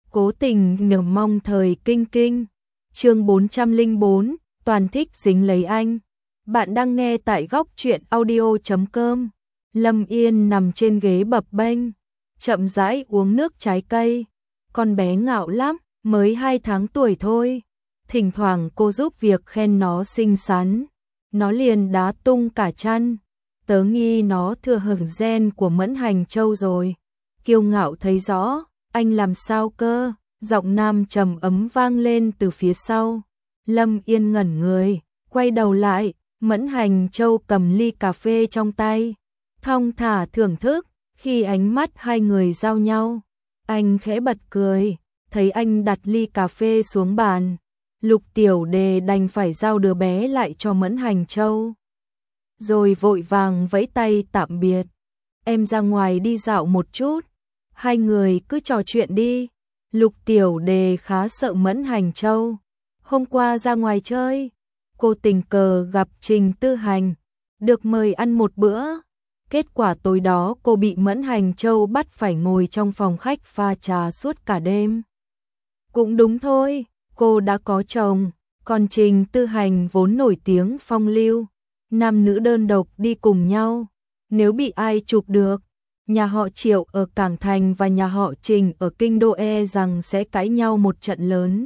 Cố tình nhờ mong thời kinh kinh. Chương 404, toàn thích dính lấy anh. Bạn đang nghe tại góc truyện audio.com. Lâm Yên nằm trên ghế bập bênh, chậm rãi uống nước trái cây. Con bé ngạo lắm, mới 2 tháng tuổi thôi. Thỉnh thoảng cô giúp việc khen nó xinh xắn, nó liền đá tung cả chăn. Tớ nghi nó thừa hưởng gen của Mẫn Hành Châu rồi. Kiêu ngạo thấy rõ, anh làm sao cơ? Giọng nam trầm ấm vang lên từ phía sau. Lâm Yên ngẩn người, quay đầu lại, Mẫn Hành Châu cầm ly cà phê trong tay, thong thả thưởng thức. Khi ánh mắt hai người giao nhau, anh khẽ bật cười, thấy anh đặt ly cà phê xuống bàn. Lục Tiểu Đề đành phải giao đứa bé lại cho Mẫn Hành Châu, rồi vội vàng vẫy tay tạm biệt. Em ra ngoài đi dạo một chút, hai người cứ trò chuyện đi. Lục Tiểu Đề khá sợ Mẫn Hành Châu. Hôm qua ra ngoài chơi, cô tình cờ gặp Trình Tư Hành, được mời ăn một bữa. Kết quả tối đó cô bị Mẫn Hành Châu bắt phải ngồi trong phòng khách pha trà suốt cả đêm. Cũng đúng thôi, cô đã có chồng, còn Trình Tư Hành vốn nổi tiếng phong lưu, nam nữ đơn độc đi cùng nhau. Nếu bị ai chụp được, nhà họ Triệu ở Cảng Thành và nhà họ Trình ở Kinh Đô rằng sẽ cãi nhau một trận lớn.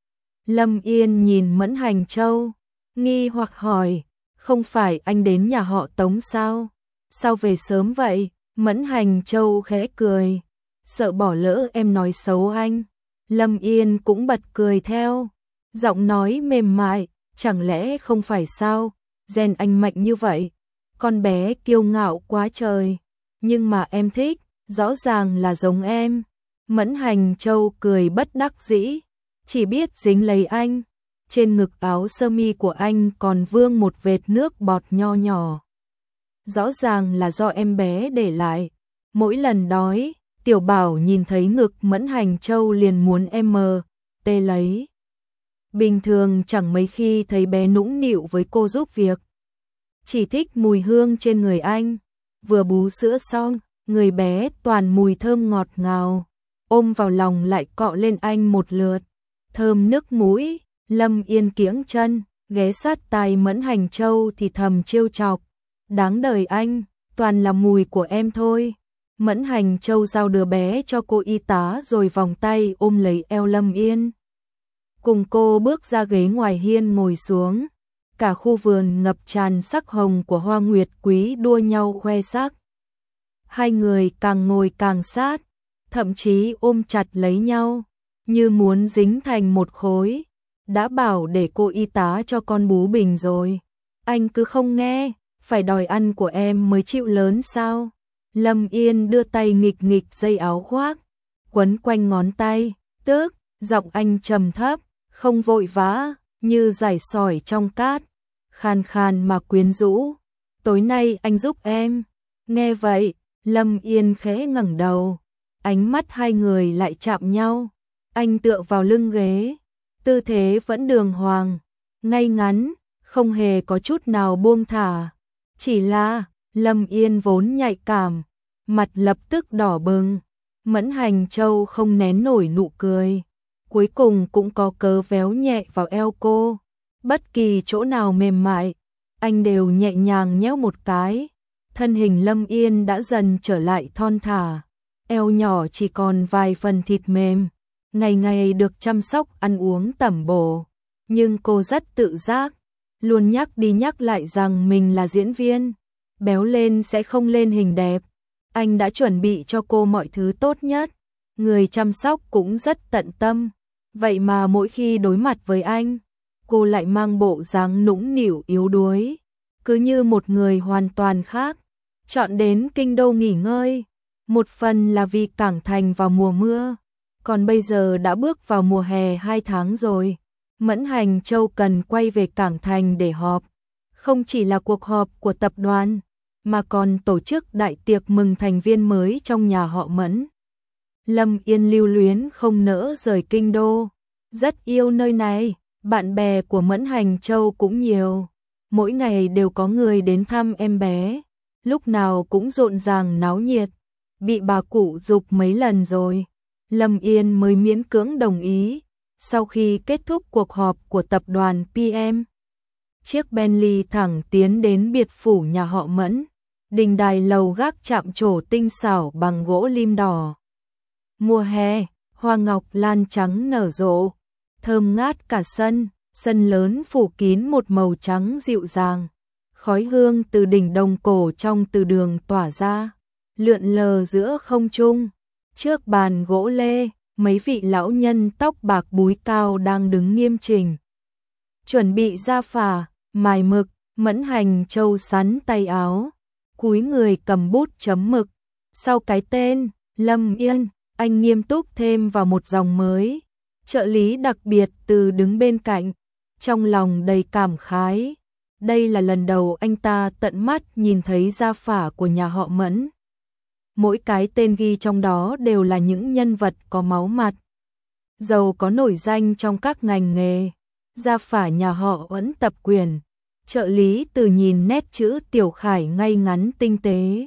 Lâm Yên nhìn Mẫn Hành Châu, nghi hoặc hỏi, không phải anh đến nhà họ Tống sao? Sao về sớm vậy? Mẫn Hành Châu khẽ cười, sợ bỏ lỡ em nói xấu anh. Lâm Yên cũng bật cười theo, giọng nói mềm mại, chẳng lẽ không phải sao? Gen anh mạnh như vậy, con bé kiêu ngạo quá trời. Nhưng mà em thích, rõ ràng là giống em. Mẫn Hành Châu cười bất đắc dĩ, chỉ biết dính lấy anh. Trên ngực áo sơ mi của anh còn vương một vệt nước bọt nho nhỏ. Rõ ràng là do em bé để lại. Mỗi lần đói, Tiểu Bảo nhìn thấy ngực Mẫn Hành Châu liền muốn tê lấy. Bình thường chẳng mấy khi thấy bé nũng nịu với cô giúp việc, chỉ thích mùi hương trên người anh. Vừa bú sữa xong, người bé toàn mùi thơm ngọt ngào, ôm vào lòng lại cọ lên anh một lượt, thơm nức mũi. Lâm Yên kiễng chân, ghé sát tai Mẫn Hành Châu thì thầm trêu chọc, đáng đời anh, toàn là mùi của em thôi. Mẫn Hành Châu giao đứa bé cho cô y tá rồi vòng tay ôm lấy eo Lâm Yên, cùng cô bước ra ghế ngoài hiên ngồi xuống. Cả khu vườn ngập tràn sắc hồng của hoa nguyệt quý đua nhau khoe sắc. Hai người càng ngồi càng sát, thậm chí ôm chặt lấy nhau, như muốn dính thành một khối. Đã bảo để cô y tá cho con bú bình rồi, anh cứ không nghe, phải đòi ăn của em mới chịu lớn sao? Lâm Yên đưa tay nghịch nghịch dây áo khoác, quấn quanh ngón tay, tước, giọng anh trầm thấp, không vội vã, như giải sỏi trong cát, khàn khàn mà quyến rũ. Tối nay anh giúp em. Nghe vậy, Lâm Yên khẽ ngẩng đầu, ánh mắt hai người lại chạm nhau. Anh tựa vào lưng ghế, tư thế vẫn đường hoàng, ngay ngắn, không hề có chút nào buông thả. Chỉ là, Lâm Yên vốn nhạy cảm, mặt lập tức đỏ bừng. Mẫn Hành Châu không nén nổi nụ cười, cuối cùng cũng có cớ véo nhẹ vào eo cô. Bất kỳ chỗ nào mềm mại, anh đều nhẹ nhàng nhéo một cái. Thân hình Lâm Yên đã dần trở lại thon thả, eo nhỏ chỉ còn vài phần thịt mềm. Ngày ngày được chăm sóc ăn uống tẩm bổ, nhưng cô rất tự giác, luôn nhắc đi nhắc lại rằng mình là diễn viên, béo lên sẽ không lên hình đẹp. Anh đã chuẩn bị cho cô mọi thứ tốt nhất, người chăm sóc cũng rất tận tâm. Vậy mà mỗi khi đối mặt với anh, cô lại mang bộ dáng nũng nịu yếu đuối, cứ như một người hoàn toàn khác. Chọn đến Kinh Đô nghỉ ngơi, một phần là vì Cảng Thành vào mùa mưa, còn bây giờ đã bước vào mùa hè 2 tháng rồi. Mẫn Hành Châu cần quay về Cảng Thành để họp, không chỉ là cuộc họp của tập đoàn, mà còn tổ chức đại tiệc mừng thành viên mới trong nhà họ Mẫn. Lâm Yên lưu luyến không nỡ rời Kinh Đô, rất yêu nơi này, bạn bè của Mẫn Hành Châu cũng nhiều, mỗi ngày đều có người đến thăm em bé, lúc nào cũng rộn ràng náo nhiệt, bị bà cụ giục mấy lần rồi. Lâm Yên mới miễn cưỡng đồng ý. Sau khi kết thúc cuộc họp của tập đoàn PM, chiếc Bentley thẳng tiến đến biệt phủ nhà họ Mẫn. Đình đài lầu gác chạm trổ tinh xảo bằng gỗ lim đỏ. Mùa hè, hoa ngọc lan trắng nở rộ, thơm ngát cả sân. Sân lớn phủ kín một màu trắng dịu dàng. Khói hương từ đỉnh đồng cổ trong từ đường tỏa ra, lượn lờ giữa không trung. Trước bàn gỗ lê, mấy vị lão nhân tóc bạc búi cao đang đứng nghiêm chỉnh, chuẩn bị ra phả, mài mực. Mẫn Hành Châu sắn tay áo, cúi người cầm bút chấm mực. Sau cái tên Lâm Yên, anh nghiêm túc thêm vào một dòng mới. Trợ lý đặc biệt từ đứng bên cạnh, trong lòng đầy cảm khái. Đây là lần đầu anh ta tận mắt nhìn thấy gia phả của nhà họ Mẫn. Mỗi cái tên ghi trong đó đều là những nhân vật có máu mặt, giàu có nổi danh trong các ngành nghề. Gia phả nhà họ Mẫn tập quyền. Trợ lý từ nhìn nét chữ Tiểu Khải ngay ngắn tinh tế,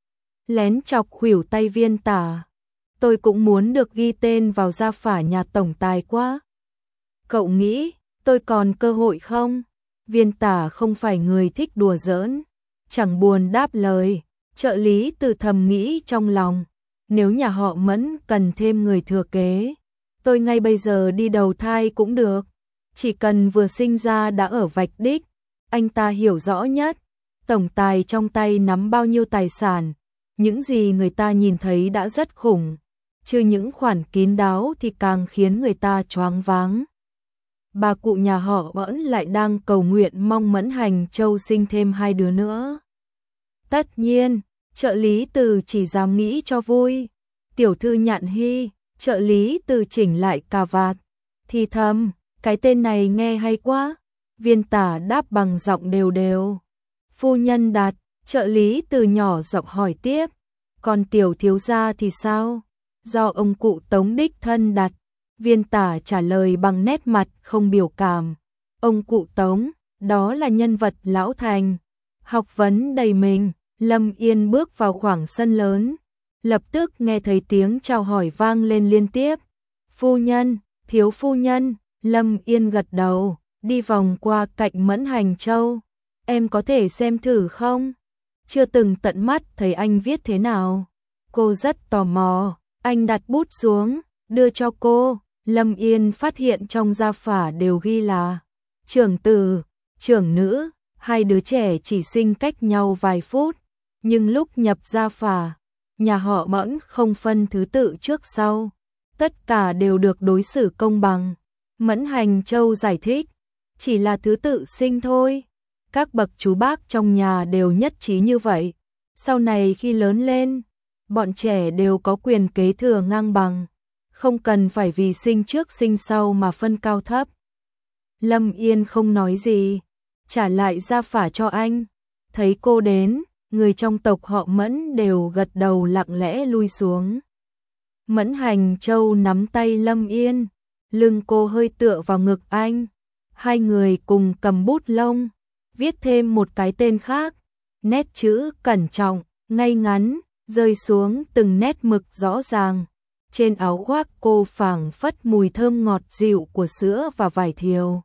lén chọc khuỷu tay Viên Tả. Tôi cũng muốn được ghi tên vào gia phả nhà tổng tài quá. Cậu nghĩ tôi còn cơ hội không? Viên Tả không phải người thích đùa giỡn, chẳng buồn đáp lời. Trợ lý từ thầm nghĩ trong lòng, nếu nhà họ Mẫn cần thêm người thừa kế, tôi ngay bây giờ đi đầu thai cũng được. Chỉ cần vừa sinh ra đã ở vạch đích. Anh ta hiểu rõ nhất, tổng tài trong tay nắm bao nhiêu tài sản. Những gì người ta nhìn thấy đã rất khủng, chứ những khoản kín đáo thì càng khiến người ta choáng váng. Bà cụ nhà họ Mẫn lại đang cầu nguyện mong Mẫn Hành Châu sinh thêm 2 đứa nữa. Tất nhiên, trợ lý từ chỉ dám nghĩ cho vui. Tiểu thư Nhạn Hy, trợ lý từ chỉnh lại cà vạt, thì thầm, cái tên này nghe hay quá. Viên Tả đáp bằng giọng đều đều. Phu nhân đặt, trợ lý từ nhỏ giọng hỏi tiếp. Còn tiểu thiếu gia thì sao? Do ông cụ Tống đích thân đặt. Viên Tả trả lời bằng nét mặt không biểu cảm. Ông cụ Tống, đó là nhân vật lão thành. Học vấn đầy mình. Lâm Yên bước vào khoảng sân lớn, lập tức nghe thấy tiếng chào hỏi vang lên liên tiếp. Phu nhân, thiếu phu nhân. Lâm Yên gật đầu, đi vòng qua cạnh Mẫn Hành Châu. Em có thể xem thử không? Chưa từng tận mắt thấy anh viết thế nào. Cô rất tò mò. Anh đặt bút xuống, đưa cho cô. Lâm Yên phát hiện trong gia phả đều ghi là trưởng tử, trưởng nữ. 2 đứa trẻ chỉ sinh cách nhau vài phút, nhưng lúc nhập gia phả, nhà họ Mẫn không phân thứ tự trước sau, tất cả đều được đối xử công bằng. Mẫn Hành Châu giải thích, chỉ là thứ tự sinh thôi. Các bậc chú bác trong nhà đều nhất trí như vậy. Sau này khi lớn lên, bọn trẻ đều có quyền kế thừa ngang bằng, không cần phải vì sinh trước sinh sau mà phân cao thấp. Lâm Yên không nói gì, trả lại gia phả cho anh. Thấy cô đến, người trong tộc họ Mẫn đều gật đầu lặng lẽ lui xuống. Mẫn Hành Châu nắm tay Lâm Yên, lưng cô hơi tựa vào ngực anh. 2 người cùng cầm bút lông, viết thêm một cái tên khác. Nét chữ cẩn trọng, ngay ngắn, rơi xuống từng nét mực rõ ràng. Trên áo khoác cô phảng phất mùi thơm ngọt dịu của sữa và vải thiều.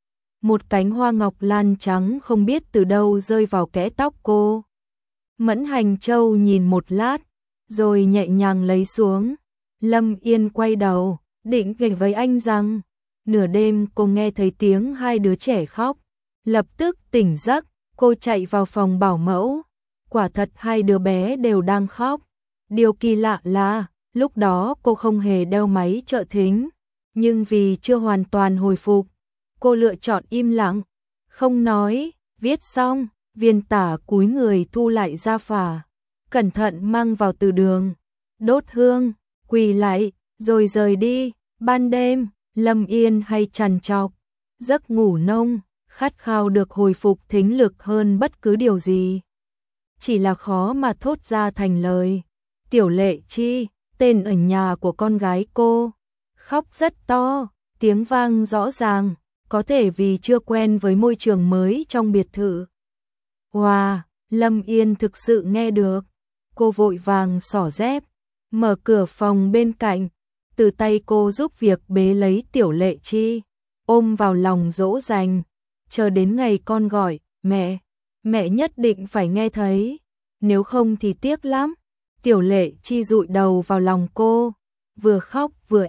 Một cánh hoa ngọc lan trắng không biết từ đâu rơi vào kẽ tóc cô. Mẫn Hành Châu nhìn một lát, rồi nhẹ nhàng lấy xuống. Lâm Yên quay đầu, định kể với anh rằng, nửa đêm cô nghe thấy tiếng 2 đứa trẻ khóc. Lập tức tỉnh giấc, cô chạy vào phòng bảo mẫu. Quả thật 2 đứa bé đều đang khóc. Điều kỳ lạ là, lúc đó cô không hề đeo máy trợ thính. Nhưng vì chưa hoàn toàn hồi phục, cô lựa chọn im lặng, không nói. Viết xong, Viên Tả cúi người thu lại gia phả, cẩn thận mang vào từ đường, đốt hương, quỳ lại, rồi rời đi. Ban đêm, Lâm Yên hay trằn trọc, giấc ngủ nông, khát khao được hồi phục thính lực hơn bất cứ điều gì. Chỉ là khó mà thốt ra thành lời. Tiểu Lệ Chi, tên ở nhà của con gái cô, khóc rất to, tiếng vang rõ ràng, có thể vì chưa quen với môi trường mới trong biệt thự. Wow, Lâm Yên thực sự nghe được. Cô vội vàng xỏ dép, mở cửa phòng bên cạnh, từ tay cô giúp việc bế lấy Tiểu Lệ Chi, ôm vào lòng dỗ dành, chờ đến ngày con gọi, mẹ nhất định phải nghe thấy, nếu không thì tiếc lắm. Tiểu Lệ Chi dụi đầu vào lòng cô, vừa khóc vừa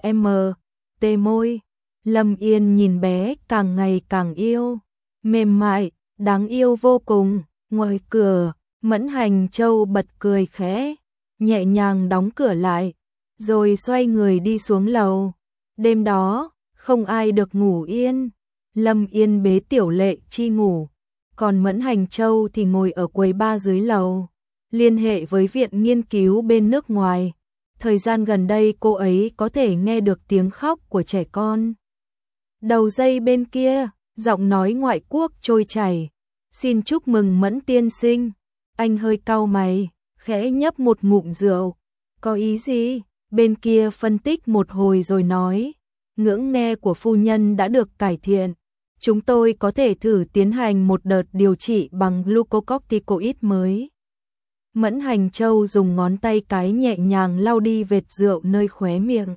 tê môi. Lâm Yên nhìn bé càng ngày càng yêu, mềm mại, đáng yêu vô cùng. Ngoài cửa, Mẫn Hành Châu bật cười khẽ, nhẹ nhàng đóng cửa lại, rồi xoay người đi xuống lầu. Đêm đó, không ai được ngủ yên. Lâm Yên bế Tiểu Lệ Chi ngủ, còn Mẫn Hành Châu thì ngồi ở quầy bar dưới lầu, liên hệ với viện nghiên cứu bên nước ngoài. Thời gian gần đây cô ấy có thể nghe được tiếng khóc của trẻ con. Đầu dây bên kia, giọng nói ngoại quốc trôi chảy. Xin chúc mừng Mẫn tiên sinh. Anh hơi cau mày, khẽ nhấp một ngụm rượu. Có ý gì? Bên kia phân tích một hồi rồi nói. Ngưỡng nghe của phu nhân đã được cải thiện. Chúng tôi có thể thử tiến hành một đợt điều trị bằng glucocorticoid mới. Mẫn Hành Châu dùng ngón tay cái nhẹ nhàng lau đi vệt rượu nơi khóe miệng.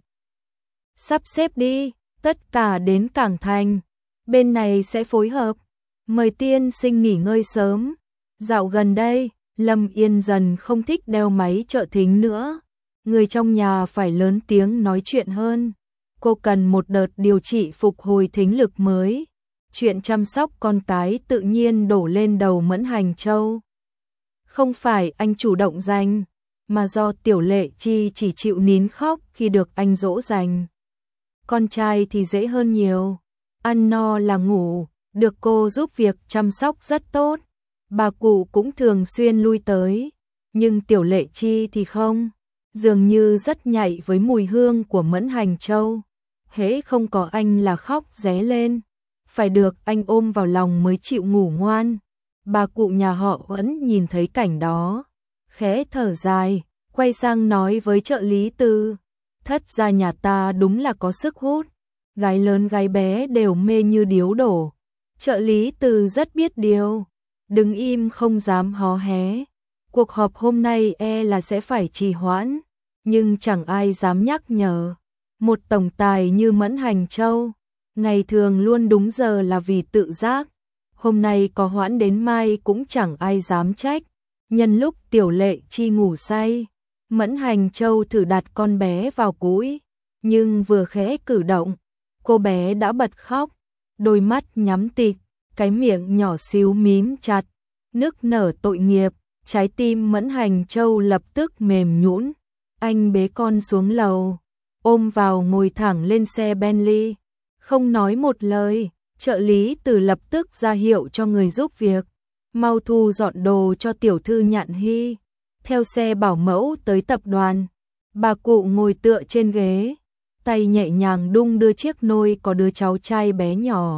Sắp xếp đi, tất cả đến Cảng Thành. Bên này sẽ phối hợp. Mời tiên sinh nghỉ ngơi sớm. Dạo gần đây, Lâm Yên dần không thích đeo máy trợ thính nữa. Người trong nhà phải lớn tiếng nói chuyện hơn. Cô cần một đợt điều trị phục hồi thính lực mới. Chuyện chăm sóc con cái tự nhiên đổ lên đầu Mẫn Hành Châu. Không phải anh chủ động dành, mà do Tiểu Lệ Chi chỉ chịu nín khóc khi được anh dỗ dành. Con trai thì dễ hơn nhiều, ăn no là ngủ, được cô giúp việc chăm sóc rất tốt. Bà cụ cũng thường xuyên lui tới, nhưng Tiểu Lệ Chi thì không, dường như rất nhạy với mùi hương của Mẫn Hành Châu. Hễ không có anh là khóc ré lên, phải được anh ôm vào lòng mới chịu ngủ ngoan. Bà cụ nhà họ vẫn nhìn thấy cảnh đó, khẽ thở dài, quay sang nói với trợ lý Tư. Thất gia nhà ta đúng là có sức hút, gái lớn gái bé đều mê như điếu đổ. Trợ lý Tư rất biết điều, đứng im không dám hó hé. Cuộc họp hôm nay là sẽ phải trì hoãn, nhưng chẳng ai dám nhắc nhở. Một tổng tài như Mẫn Hành Châu, ngày thường luôn đúng giờ là vì tự giác. Hôm nay có hoãn đến mai cũng chẳng ai dám trách. Nhân lúc Tiểu Lệ Chi ngủ say, Mẫn Hành Châu thử đặt con bé vào cũi, nhưng vừa khẽ cử động, cô bé đã bật khóc, đôi mắt nhắm tịt, cái miệng nhỏ xíu mím chặt, nức nở tội nghiệp. Trái tim Mẫn Hành Châu lập tức mềm nhũn. Anh bế con xuống lầu, ôm vào ngồi thẳng lên xe Bentley, không nói một lời. Trợ lý Từ lập tức ra hiệu cho người giúp việc, mau thu dọn đồ cho tiểu thư Nhạn Hy. Theo xe bảo mẫu tới tập đoàn, bà cụ ngồi tựa trên ghế, tay nhẹ nhàng đung đưa chiếc nôi có đứa cháu trai bé nhỏ.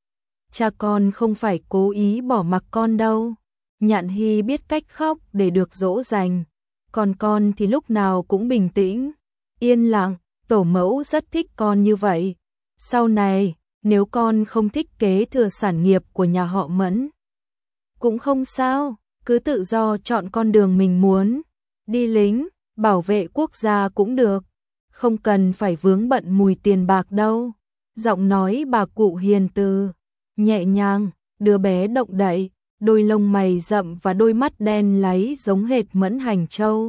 Cha con không phải cố ý bỏ mặc con đâu. Nhạn Hy biết cách khóc để được dỗ dành, còn con thì lúc nào cũng bình tĩnh, yên lặng. Tổ mẫu rất thích con như vậy. Sau này, nếu con không thích kế thừa sản nghiệp của nhà họ Mẫn, cũng không sao, cứ tự do chọn con đường mình muốn. Đi lính, bảo vệ quốc gia cũng được, không cần phải vướng bận mùi tiền bạc đâu. Giọng nói bà cụ hiền từ, nhẹ nhàng, đứa bé động đậy, đôi lông mày rậm và đôi mắt đen láy giống hệt Mẫn Hành Châu.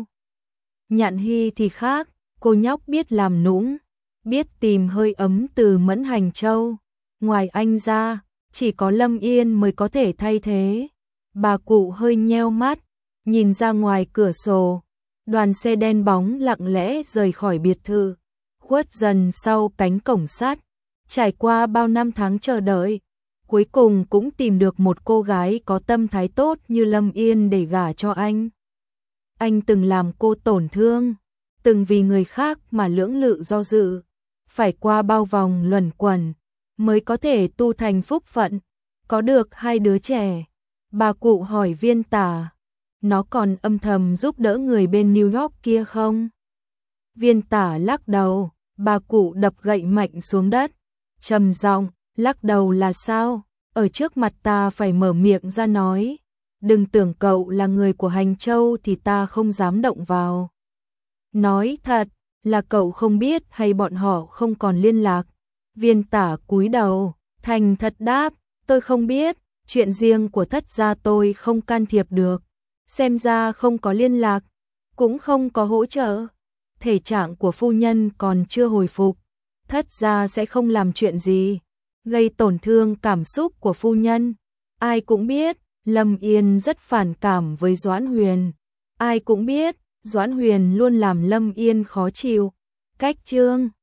Nhạn Hy thì khác, cô nhóc biết làm nũng, biết tìm hơi ấm từ Mẫn Hành Châu. Ngoài anh ra, chỉ có Lâm Yên mới có thể thay thế. Bà cụ hơi nheo mắt, nhìn ra ngoài cửa sổ. Đoàn xe đen bóng lặng lẽ rời khỏi biệt thự, khuất dần sau cánh cổng sắt. Trải qua bao năm tháng chờ đợi, cuối cùng cũng tìm được một cô gái có tâm thái tốt như Lâm Yên để gả cho anh. Anh từng làm cô tổn thương, từng vì người khác mà lưỡng lự do dự, phải qua bao vòng luẩn quẩn mới có thể tu thành phúc phận, có được hai đứa trẻ. Bà cụ hỏi Viên Tả, nó còn âm thầm giúp đỡ người bên New York kia không? Viên Tả lắc đầu, bà cụ đập gậy mạnh xuống đất, trầm giọng, lắc đầu là sao? Ở trước mặt ta phải mở miệng ra nói, đừng tưởng cậu là người của Hành Châu thì ta không dám động vào. Nói thật, là cậu không biết hay bọn họ không còn liên lạc? Viên Tả cúi đầu, thành thật đáp, tôi không biết, chuyện riêng của Thất gia tôi không can thiệp được. Xem ra không có liên lạc, cũng không có hỗ trợ. Thể trạng của phu nhân còn chưa hồi phục, Thất gia sẽ không làm chuyện gì gây tổn thương cảm xúc của phu nhân. Ai cũng biết, Lâm Yên rất phản cảm với Doãn Huyền. Ai cũng biết, Doãn Huyền luôn làm Lâm Yên khó chịu. Cách Trương